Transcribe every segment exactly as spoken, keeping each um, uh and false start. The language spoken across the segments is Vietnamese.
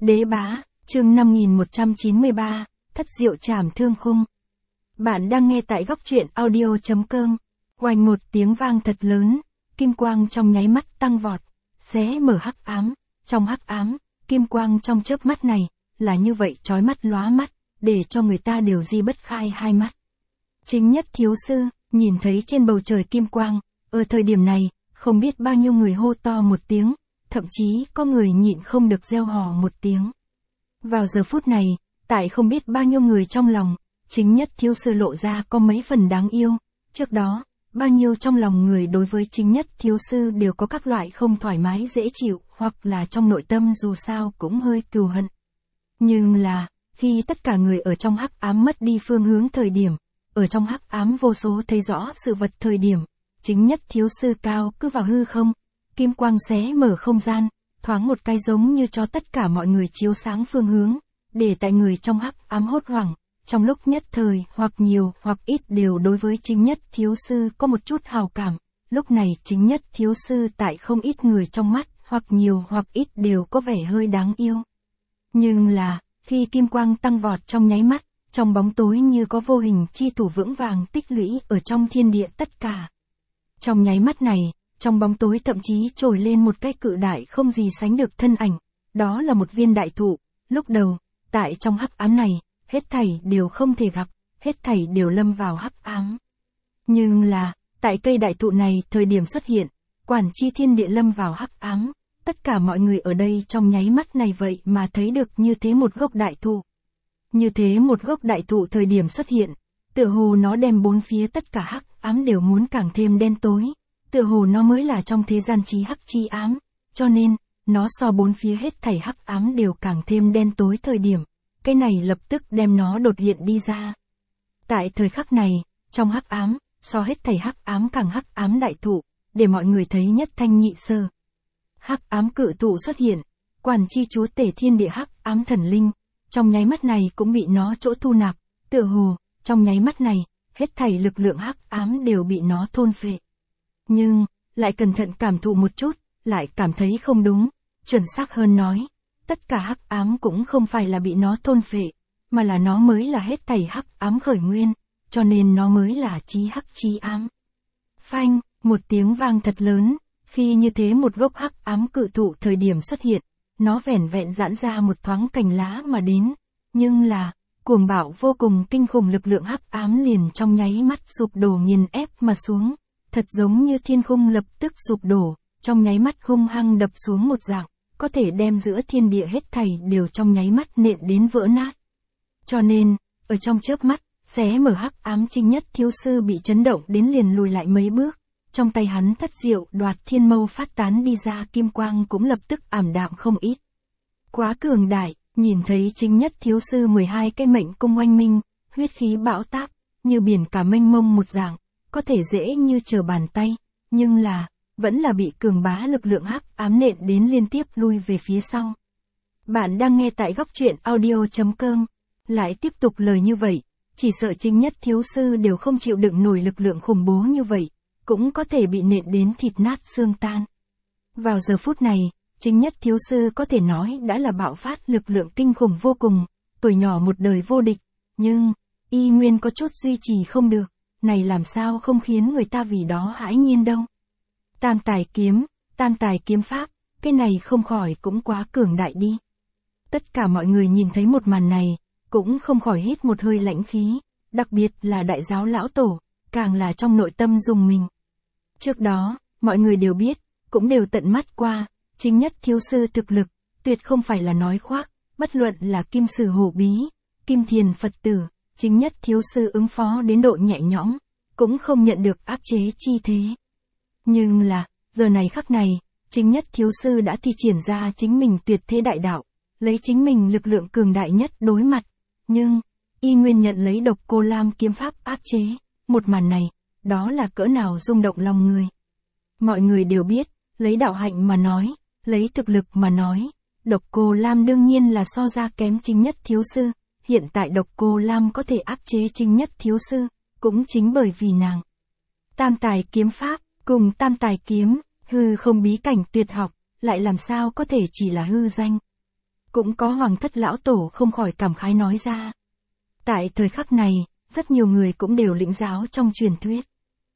Đế bá, chương năm nghìn một trăm chín mươi ba, thất diệu trảm thương khung. Bạn đang nghe tại góc truyện audio chấm com. Oanh một tiếng vang thật lớn, kim quang trong nháy mắt tăng vọt, xé mở hắc ám. Trong hắc ám, kim quang trong chớp mắt này, là như vậy chói mắt lóa mắt, để cho người ta đều di bất khai hai mắt. Chính nhất thiếu sư, nhìn thấy trên bầu trời kim quang, ở thời điểm này, không biết bao nhiêu người hô to một tiếng, thậm chí có người nhịn không được reo hò một tiếng. Vào giờ phút này, tại không biết bao nhiêu người trong lòng, chính nhất thiếu sư lộ ra có mấy phần đáng yêu. Trước đó, bao nhiêu trong lòng người đối với chính nhất thiếu sư đều có các loại không thoải mái dễ chịu, hoặc là trong nội tâm dù sao cũng hơi cừu hận. Nhưng là, khi tất cả người ở trong hắc ám mất đi phương hướng thời điểm, ở trong hắc ám vô số thấy rõ sự vật thời điểm, chính nhất thiếu sư cao cứ vào hư không, kim quang xé mở không gian, thoáng một cái giống như cho tất cả mọi người chiếu sáng phương hướng, để tại người trong hắc ám hốt hoảng, trong lúc nhất thời hoặc nhiều hoặc ít đều đối với chính nhất thiếu sư có một chút hào cảm. Lúc này chính nhất thiếu sư tại không ít người trong mắt, hoặc nhiều hoặc ít đều có vẻ hơi đáng yêu. Nhưng là, khi kim quang tăng vọt trong nháy mắt, trong bóng tối như có vô hình chi thủ vững vàng tích lũy ở trong thiên địa tất cả. Trong nháy mắt này, trong bóng tối thậm chí trồi lên một cái cự đại không gì sánh được thân ảnh, đó là một viên đại thụ. Lúc đầu, tại trong hắc ám này, hết thảy đều không thể gặp, hết thảy đều lâm vào hắc ám. Nhưng là, tại cây đại thụ này thời điểm xuất hiện, quản chi thiên địa lâm vào hắc ám, tất cả mọi người ở đây trong nháy mắt này vậy mà thấy được như thế một gốc đại thụ. Như thế một gốc đại thụ thời điểm xuất hiện, tựa hồ nó đem bốn phía tất cả hắc ám đều muốn càng thêm đen tối, tựa hồ nó mới là trong thế gian chí hắc chi ám, cho nên, nó so bốn phía hết thảy hắc ám đều càng thêm đen tối thời điểm, cái này lập tức đem nó đột hiện đi ra. Tại thời khắc này, trong hắc ám, so hết thảy hắc ám càng hắc ám đại thụ, để mọi người thấy nhất thanh nhị sơ. Hắc ám cự thụ xuất hiện, quản chi chúa tể thiên địa hắc ám thần linh, trong nháy mắt này cũng bị nó chỗ thu nạp, tựa hồ, trong nháy mắt này, hết thảy lực lượng hắc ám đều bị nó thôn phệ. Nhưng, lại cẩn thận cảm thụ một chút, lại cảm thấy không đúng, chuẩn xác hơn nói, tất cả hắc ám cũng không phải là bị nó thôn phệ, mà là nó mới là hết thảy hắc ám khởi nguyên, cho nên nó mới là chí hắc chí ám. Phanh, một tiếng vang thật lớn, khi như thế một gốc hắc ám cự thụ thời điểm xuất hiện, nó vẻn vẹn giãn ra một thoáng cành lá mà đến, nhưng là, cuồng bạo vô cùng kinh khủng lực lượng hắc ám liền trong nháy mắt sụp đổ nghiền ép mà xuống, thật giống như thiên khung lập tức sụp đổ, trong nháy mắt hung hăng đập xuống một dạng, có thể đem giữa thiên địa hết thảy đều trong nháy mắt nện đến vỡ nát. Cho nên, ở trong chớp mắt, xé mở hắc ám chính nhất thiếu sư bị chấn động đến liền lùi lại mấy bước, trong tay hắn thất diệu đoạt thiên mâu phát tán đi ra kim quang cũng lập tức ảm đạm không ít. Quá cường đại, nhìn thấy chính nhất thiếu sư mười hai cái mệnh cung oanh minh, huyết khí bão táp, như biển cả mênh mông một dạng, có thể dễ như trở bàn tay, nhưng là, vẫn là bị cường bá lực lượng hắc ám nện đến liên tiếp lui về phía sau. Bạn đang nghe tại góc truyện audio chấm com, lại tiếp tục lời như vậy, chỉ sợ chính nhất thiếu sư đều không chịu đựng nổi lực lượng khủng bố như vậy, cũng có thể bị nện đến thịt nát xương tan. Vào giờ phút này, chính nhất thiếu sư có thể nói đã là bạo phát lực lượng kinh khủng vô cùng, tuổi nhỏ một đời vô địch, nhưng, y nguyên có chút duy trì không được, này làm sao không khiến người ta vì đó hãi nhiên đâu. Tam tài kiếm, tam tài kiếm pháp, cái này không khỏi cũng quá cường đại đi. Tất cả mọi người nhìn thấy một màn này, cũng không khỏi hít một hơi lãnh khí, đặc biệt là đại giáo lão tổ, càng là trong nội tâm rùng mình. Trước đó, mọi người đều biết, cũng đều tận mắt qua, chính nhất thiếu sư thực lực, tuyệt không phải là nói khoác, bất luận là kim sử hổ bí, kim thiền Phật tử, chính nhất thiếu sư ứng phó đến độ nhẹ nhõm, cũng không nhận được áp chế chi thế. Nhưng là, giờ này khắc này, chính nhất thiếu sư đã thi triển ra chính mình tuyệt thế đại đạo, lấy chính mình lực lượng cường đại nhất đối mặt, nhưng, y nguyên nhận lấy độc cô lam kiếm pháp áp chế, một màn này, đó là cỡ nào rung động lòng người. Mọi người đều biết, lấy đạo hạnh mà nói, lấy thực lực mà nói, độc cô lam đương nhiên là so ra kém chính nhất thiếu sư, hiện tại độc cô lam có thể áp chế chính nhất thiếu sư, cũng chính bởi vì nàng. Tam tài kiếm pháp, cùng tam tài kiếm, hư không bí cảnh tuyệt học, lại làm sao có thể chỉ là hư danh. cũng có Hoàng thất lão tổ không khỏi cảm khái nói ra. Tại thời khắc này, rất nhiều người cũng đều lĩnh giáo trong truyền thuyết.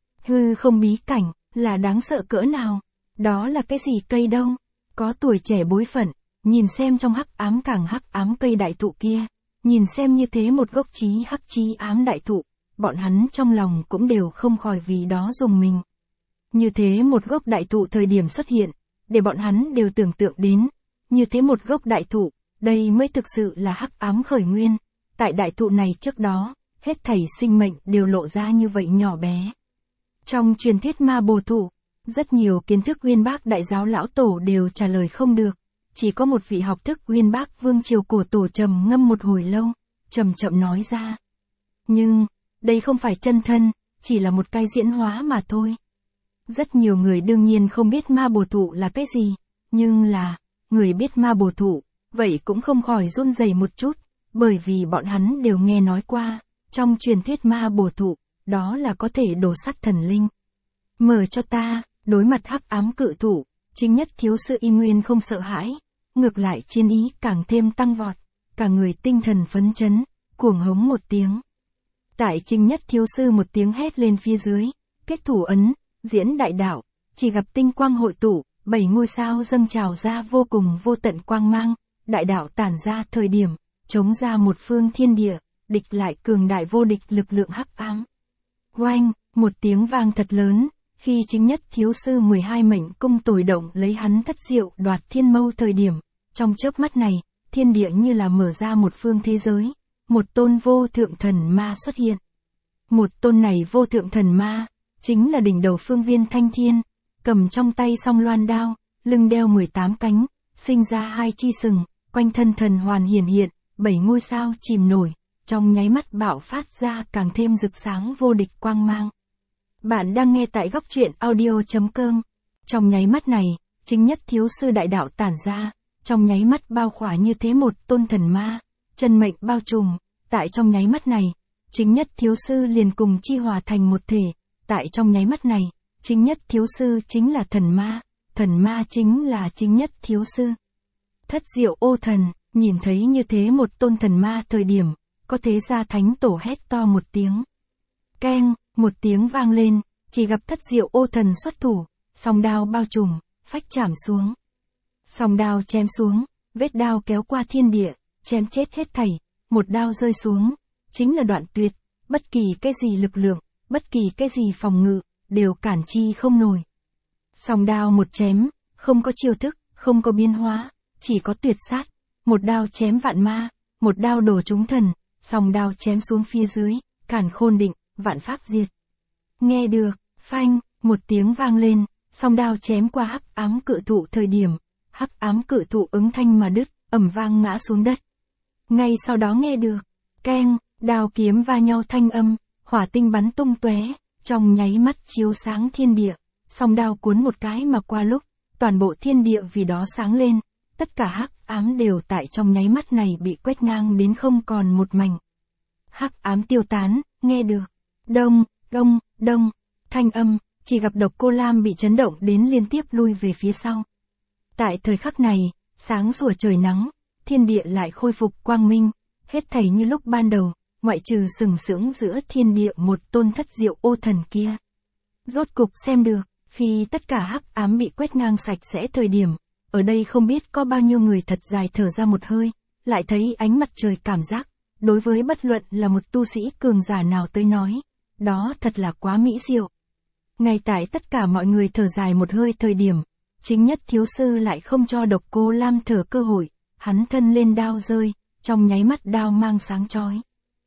Hư không bí cảnh, là đáng sợ cỡ nào? Đó là cái gì cây đâu? Có tuổi trẻ bối phận, nhìn xem trong hắc ám càng hắc ám cây đại thụ kia, nhìn xem như thế một gốc chí hắc chí ám đại thụ, bọn hắn trong lòng cũng đều không khỏi vì đó dùng mình. Như thế một gốc đại thụ thời điểm xuất hiện, để bọn hắn đều tưởng tượng đến, như thế một gốc đại thụ, đây mới thực sự là hắc ám khởi nguyên, tại đại thụ này trước đó, hết thảy sinh mệnh đều lộ ra như vậy nhỏ bé. Trong truyền thuyết ma bồ thụ, rất nhiều kiến thức uyên bác đại giáo lão tổ đều trả lời không được, chỉ có một vị học thức uyên bác vương triều cổ tổ trầm ngâm một hồi lâu, chậm chậm nói ra. Nhưng, đây không phải chân thân, chỉ là một cái diễn hóa mà thôi. Rất nhiều người đương nhiên không biết ma bồ thụ là cái gì, nhưng là, người biết ma bồ thụ, vậy cũng không khỏi run rẩy một chút, bởi vì bọn hắn đều nghe nói qua, trong truyền thuyết ma bồ thụ, đó là có thể đổ sát thần linh. Mở cho ta, đối mặt hắc ám cự thụ, chính nhất thiếu sư Y Nguyên không sợ hãi, ngược lại chiến ý càng thêm tăng vọt, cả người tinh thần phấn chấn, cuồng hống một tiếng. Tại chính nhất thiếu sư một tiếng hét lên phía dưới, kết thủ ấn, diễn đại đạo, chỉ gặp tinh quang hội tụ, bảy ngôi sao dâng trào ra vô cùng vô tận quang mang, đại đạo tản ra thời điểm, chống ra một phương thiên địa, địch lại cường đại vô địch lực lượng hắc ám. Oanh, một tiếng vang thật lớn, khi chính nhất thiếu sư mười hai mệnh cung tồi động lấy hắn thất diệu đoạt thiên mâu thời điểm, trong chớp mắt này, thiên địa như là mở ra một phương thế giới, một tôn vô thượng thần ma xuất hiện. Một tôn này vô thượng thần ma, chính là đỉnh đầu phương viên thanh thiên, cầm trong tay song loan đao, lưng đeo mười tám cánh, sinh ra hai chi sừng, quanh thân thần hoàn hiển hiện, bảy ngôi sao chìm nổi, trong nháy mắt bạo phát ra càng thêm rực sáng vô địch quang mang. Bạn đang nghe tại góc truyện audio chấm com. Trong nháy mắt này, chính nhất thiếu sư đại đạo tản ra, trong nháy mắt bao khỏa như thế một tôn thần ma, chân mệnh bao trùm, tại trong nháy mắt này, chính nhất thiếu sư liền cùng chi hòa thành một thể, tại trong nháy mắt này, chính nhất thiếu sư chính là thần ma, thần ma chính là chính nhất thiếu sư. Thất diệu ô thần, nhìn thấy như thế một tôn thần ma thời điểm, có thế gia thánh tổ hét to một tiếng. Keng, một tiếng vang lên, chỉ gặp thất diệu ô thần xuất thủ, song đao bao trùm, phách chảm xuống. Song đao chém xuống, vết đao kéo qua thiên địa, chém chết hết thảy, một đao rơi xuống, chính là đoạn tuyệt, bất kỳ cái gì lực lượng, bất kỳ cái gì phòng ngự, đều cản chi không nổi. Song đao một chém, không có chiêu thức, không có biến hóa, chỉ có tuyệt sát, một đao chém vạn ma, một đao đổ chúng thần, song đao chém xuống phía dưới, càn khôn định, vạn pháp diệt. Nghe được, phanh, một tiếng vang lên, song đao chém qua hắc ám cự thụ thời điểm, hắc ám cự thụ ứng thanh mà đứt, ầm vang ngã xuống đất. Ngay sau đó nghe được, keng, đao kiếm va nhau thanh âm, hỏa tinh bắn tung tóe, trong nháy mắt chiếu sáng thiên địa, song đao cuốn một cái mà qua lúc, toàn bộ thiên địa vì đó sáng lên, tất cả hắc ám đều tại trong nháy mắt này bị quét ngang đến không còn một mảnh. Hắc ám tiêu tán, nghe được, đông, đông, đông, thanh âm, chỉ gặp Độc Cô Lam bị chấn động đến liên tiếp lui về phía sau. Tại thời khắc này, sáng sủa trời nắng, thiên địa lại khôi phục quang minh, hết thảy như lúc ban đầu, ngoại trừ sừng sững giữa thiên địa một tôn thất diệu ô thần kia. Rốt cục xem được, khi tất cả hắc ám bị quét ngang sạch sẽ thời điểm, ở đây không biết có bao nhiêu người thật dài thở ra một hơi, lại thấy ánh mặt trời cảm giác, đối với bất luận là một tu sĩ cường giả nào tới nói, đó thật là quá mỹ diệu. Ngay tại tất cả mọi người thở dài một hơi thời điểm, chính nhất thiếu sư lại không cho Độc Cô Lam thở cơ hội, hắn thân lên đao rơi, trong nháy mắt đao mang sáng chói.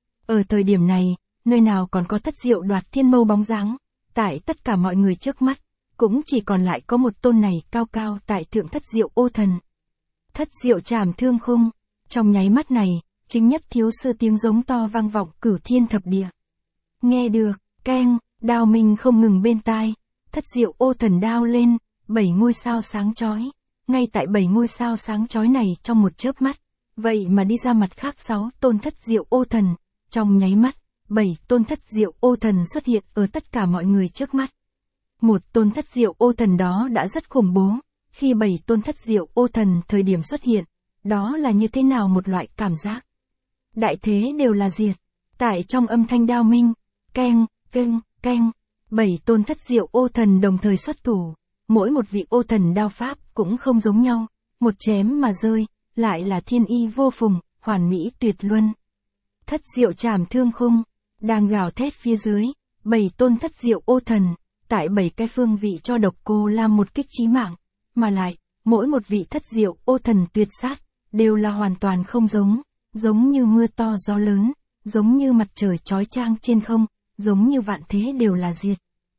Ở thời điểm này, nơi nào còn có thất diệu đoạt thiên mâu bóng dáng, tại tất cả mọi người trước mắt, cũng chỉ còn lại có một tôn này cao cao tại thượng thất diệu ô thần. Thất diệu trảm thương khung, trong nháy mắt này, chính nhất thiếu sư tiếng giống to vang vọng cửu thiên thập địa. Nghe được, keng, đao minh không ngừng bên tai, thất diệu ô thần đao lên, bảy ngôi sao sáng chói, ngay tại bảy ngôi sao sáng chói này trong một chớp mắt, vậy mà đi ra mặt khác sáu tôn thất diệu ô thần, trong nháy mắt, bảy tôn thất diệu ô thần xuất hiện ở tất cả mọi người trước mắt. Một tôn thất diệu ô thần đó đã rất khủng bố, khi bảy tôn thất diệu ô thần thời điểm xuất hiện, đó là như thế nào một loại cảm giác. Đại thế đều là diệt. Tại trong âm thanh đao minh, keng, keng, keng, bảy tôn thất diệu ô thần đồng thời xuất thủ. Mỗi một vị ô thần đao pháp cũng không giống nhau, một chém mà rơi, lại là thiên y vô phùng, hoàn mỹ tuyệt luân. Thất diệu trảm thương khung, đang gào thét phía dưới, bảy tôn thất diệu ô thần, tại bảy cái phương vị cho Độc Cô Lam một kích chí mạng, mà lại, mỗi một vị thất diệu ô thần tuyệt sát, đều là hoàn toàn không giống, giống như mưa to gió lớn, giống như mặt trời chói chang trên không, giống như vạn thế đều là diệt.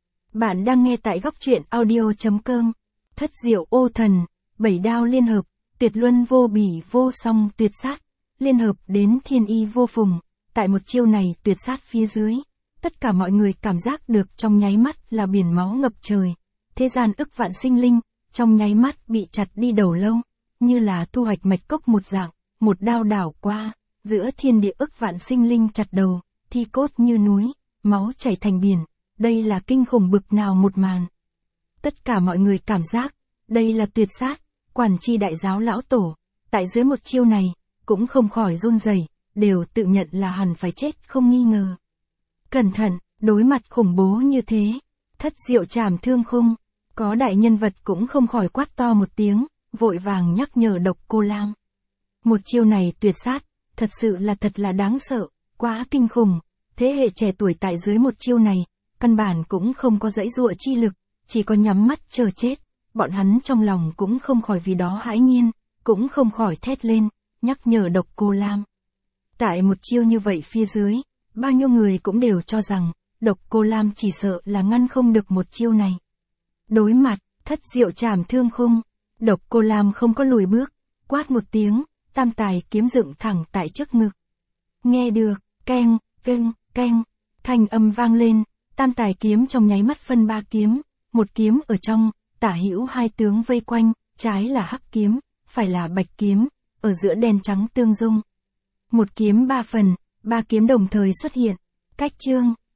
Bạn đang nghe tại góc truyện audio.com, thất diệu ô thần, bảy đao liên hợp, tuyệt luân vô bỉ vô song tuyệt sát, liên hợp đến thiên y vô phùng, tại một chiêu này tuyệt sát phía dưới. Tất cả mọi người cảm giác được trong nháy mắt là biển máu ngập trời, thế gian ức vạn sinh linh, trong nháy mắt bị chặt đi đầu lâu, như là thu hoạch mạch cốc một dạng, một đao đảo qua, giữa thiên địa ức vạn sinh linh chặt đầu, thi cốt như núi, máu chảy thành biển, đây là kinh khủng bực nào một màn. Tất cả mọi người cảm giác, đây là tuyệt sát, quản chi đại giáo lão tổ, tại dưới một chiêu này, cũng không khỏi run rẩy, đều tự nhận là hẳn phải chết không nghi ngờ. Cẩn thận, đối mặt khủng bố như thế, thất diệu trảm thương khung, có đại nhân vật cũng không khỏi quát to một tiếng, vội vàng nhắc nhở Độc Cô Lam. Một chiêu này tuyệt sát, thật sự là thật là đáng sợ, quá kinh khủng, thế hệ trẻ tuổi tại dưới một chiêu này, căn bản cũng không có dãy dụa chi lực, chỉ có nhắm mắt chờ chết, bọn hắn trong lòng cũng không khỏi vì đó hãi nhiên, cũng không khỏi thét lên, nhắc nhở Độc Cô Lam. Tại một chiêu như vậy phía dưới, bao nhiêu người cũng đều cho rằng, Độc Cô Lam chỉ sợ là ngăn không được một chiêu này. Đối mặt, thất diệu trảm thương khung, Độc Cô Lam không có lùi bước, quát một tiếng, tam tài kiếm dựng thẳng tại trước ngực. Nghe được, keng, keng, keng, thanh âm vang lên, tam tài kiếm trong nháy mắt phân ba kiếm, một kiếm ở trong, tả hữu hai tướng vây quanh, trái là hắc kiếm, phải là bạch kiếm, ở giữa đen trắng tương dung. Một kiếm ba phần, ba kiếm đồng thời xuất hiện, cách chương,